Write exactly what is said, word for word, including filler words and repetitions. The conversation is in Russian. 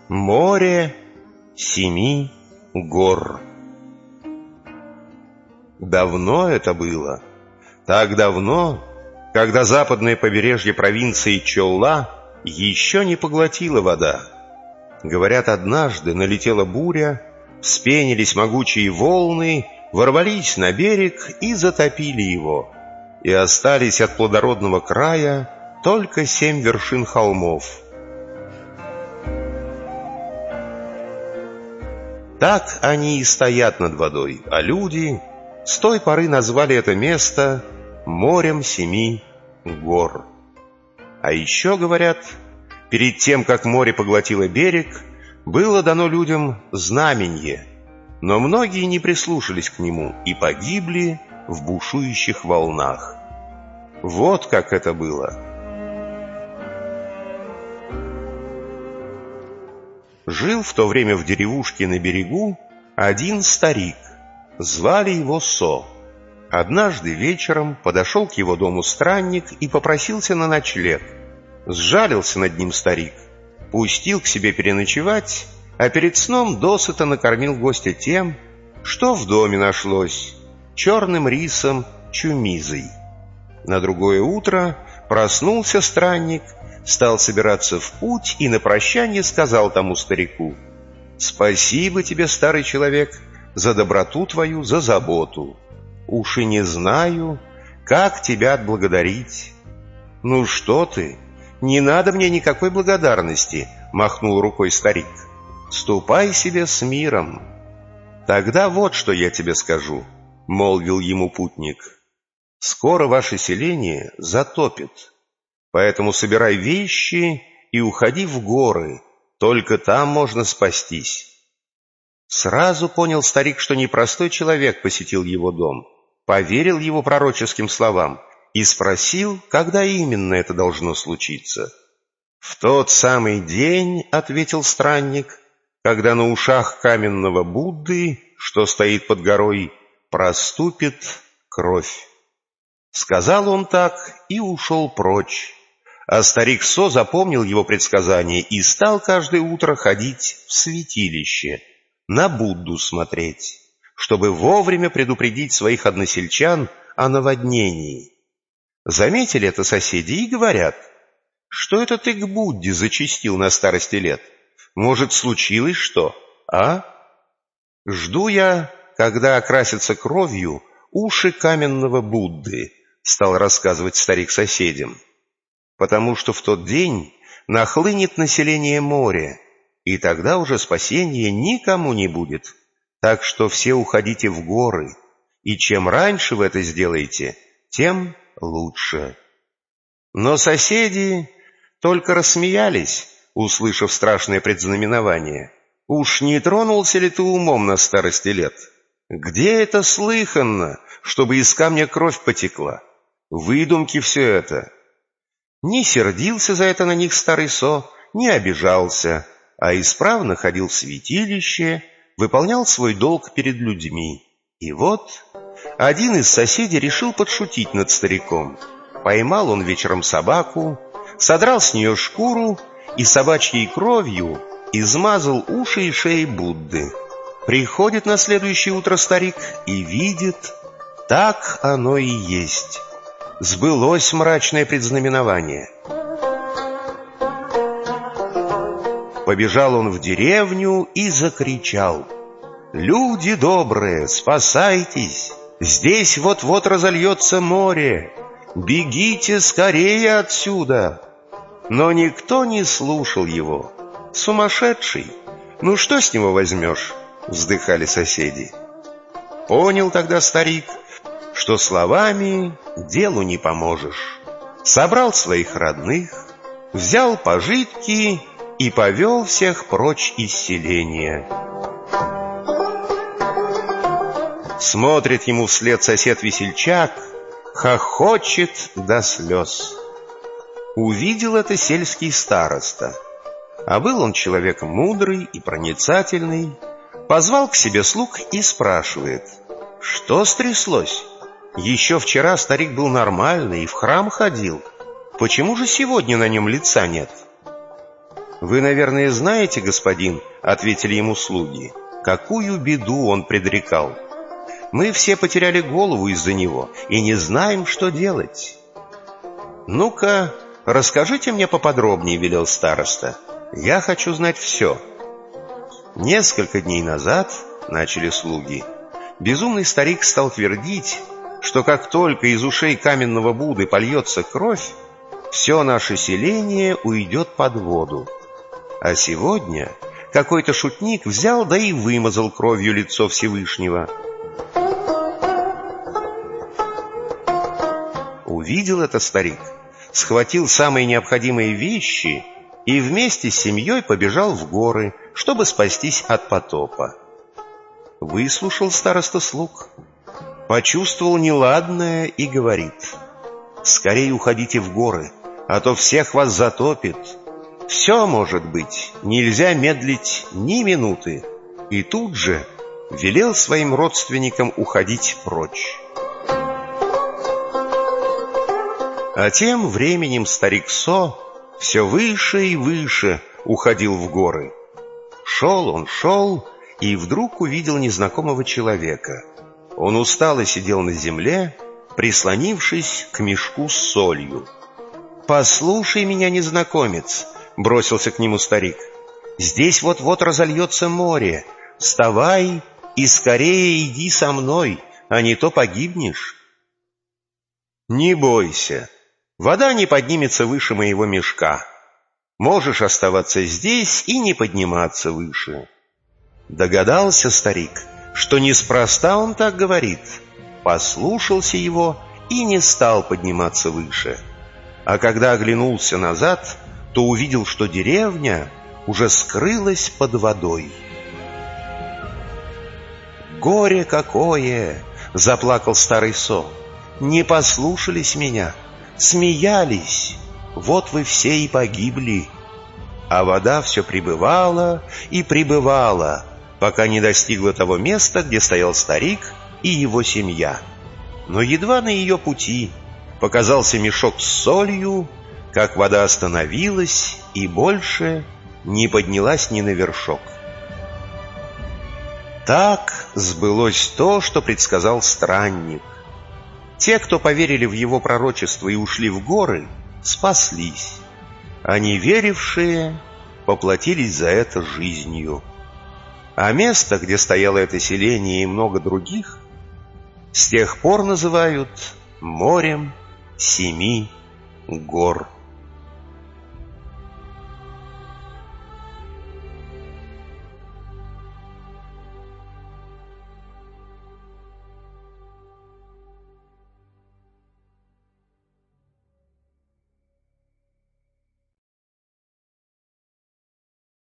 Море семи гор. Давно это было, так давно, когда западное побережье провинции Чолла еще не поглотила вода. Говорят, однажды налетела буря, вспенились могучие волны, ворвались на берег и затопили его, и остались от плодородного края только семь вершин холмов. Так они и стоят над водой, а люди с той поры назвали это место морем семи гор. А еще, говорят, перед тем, как море поглотило берег, было дано людям знаменье, но многие не прислушались к нему и погибли в бушующих волнах. Вот как это было. Жил в то время в деревушке на берегу один старик. Звали его Со. Однажды вечером подошел к его дому странник и попросился на ночлег. Сжалился над ним старик, пустил к себе переночевать, а перед сном досыта накормил гостя тем, что в доме нашлось: черным рисом чумизой. На другое утро проснулся странник, стал собираться в путь и на прощание сказал тому старику: «Спасибо тебе, старый человек, за доброту твою, за заботу. Уж и не знаю, как тебя отблагодарить». «Ну что ты, не надо мне никакой благодарности», — махнул рукой старик. «Ступай себе с миром». «Тогда вот что я тебе скажу», — молвил ему путник. «Скоро ваше селение затопит, поэтому собирай вещи и уходи в горы, только там можно спастись». Сразу понял старик, что непростой человек посетил его дом, поверил его пророческим словам и спросил, когда именно это должно случиться. «В тот самый день, — ответил странник, — когда на ушах каменного Будды, что стоит под горой, проступит кровь». Сказал он так и ушел прочь. А старик Со запомнил его предсказание и стал каждое утро ходить в святилище, на Будду смотреть, чтобы вовремя предупредить своих односельчан о наводнении. Заметили это соседи и говорят: «Что это ты к Будде зачастил на старости лет? Может, случилось что, а?» «Жду я, когда окрасятся кровью уши каменного Будды», — стал рассказывать старик соседям, «потому что в тот день нахлынет население моря, и тогда уже спасения никому не будет. Так что все уходите в горы, и чем раньше вы это сделаете, тем лучше». Но соседи только рассмеялись, услышав страшное предзнаменование. «Уж не тронулся ли ты умом на старости лет? Где это слыхано, чтобы из камня кровь потекла? Выдумки все это». Не сердился за это на них старый Со, не обижался, а исправно ходил в святилище, выполнял свой долг перед людьми. И вот один из соседей решил подшутить над стариком. Поймал он вечером собаку, содрал с нее шкуру и собачьей кровью измазал уши и шеи Будды. Приходит на следующее утро старик и видит, так оно и есть. Сбылось мрачное предзнаменование. Побежал он в деревню и закричал: «Люди добрые, спасайтесь! Здесь вот-вот разольется море! Бегите скорее отсюда!» Но никто не слушал его. «Сумасшедший! Ну что с него возьмешь?» — вздыхали соседи. Понял тогда старик, что словами делу не поможешь. Собрал своих родных, взял пожитки и повел всех прочь из селения. Смотрит ему вслед сосед-весельчак, хохочет до слез. Увидел это сельский староста, а был он человек мудрый и проницательный. Позвал к себе слуг и спрашивает: «Что стряслось? Еще вчера старик был нормальный и в храм ходил. Почему же сегодня на нем лица нет?» «Вы, наверное, знаете, господин, — ответили ему слуги, — какую беду он предрекал. Мы все потеряли голову из-за него и не знаем, что делать». «Ну-ка, расскажите мне поподробнее, — велел староста, — я хочу знать все». Несколько дней назад, — начали слуги, — безумный старик стал твердить, что как только из ушей каменного Будды польется кровь, все наше селение уйдет под воду. А сегодня какой-то шутник взял да и вымазал кровью лицо Всевышнего. Увидел это старик, схватил самые необходимые вещи и вместе с семьей побежал в горы, чтобы спастись от потопа. Выслушал староста слуг, почувствовал неладное и говорит: «Скорее уходите в горы, а то всех вас затопит. Все может быть, нельзя медлить ни минуты». И тут же велел своим родственникам уходить прочь. А тем временем старик Со все выше и выше уходил в горы. Шел он, шел, и вдруг увидел незнакомого человека. Он устало сидел на земле, прислонившись к мешку с солью. «Послушай меня, незнакомец», — бросился к нему старик, — «здесь вот-вот разольется море. Вставай и скорее иди со мной, а не то погибнешь». «Не бойся, вода не поднимется выше моего мешка. Можешь оставаться здесь и не подниматься выше». Догадался старик, что неспроста он так говорит, послушался его и не стал подниматься выше. А когда оглянулся назад, то увидел, что деревня уже скрылась под водой. «Горе какое!» — заплакал старый Со. «Не послушались меня, смеялись, вот вы все и погибли». А вода все прибывала и прибывала, пока не достигла того места, где стоял старик и его семья. Но едва на ее пути показался мешок с солью, как вода остановилась и больше не поднялась ни на вершок. Так сбылось то, что предсказал странник. Те, кто поверили в его пророчество и ушли в горы, спаслись, а неверившие поплатились за это жизнью. А место, где стояло это селение и много других, с тех пор называют морем семи гор.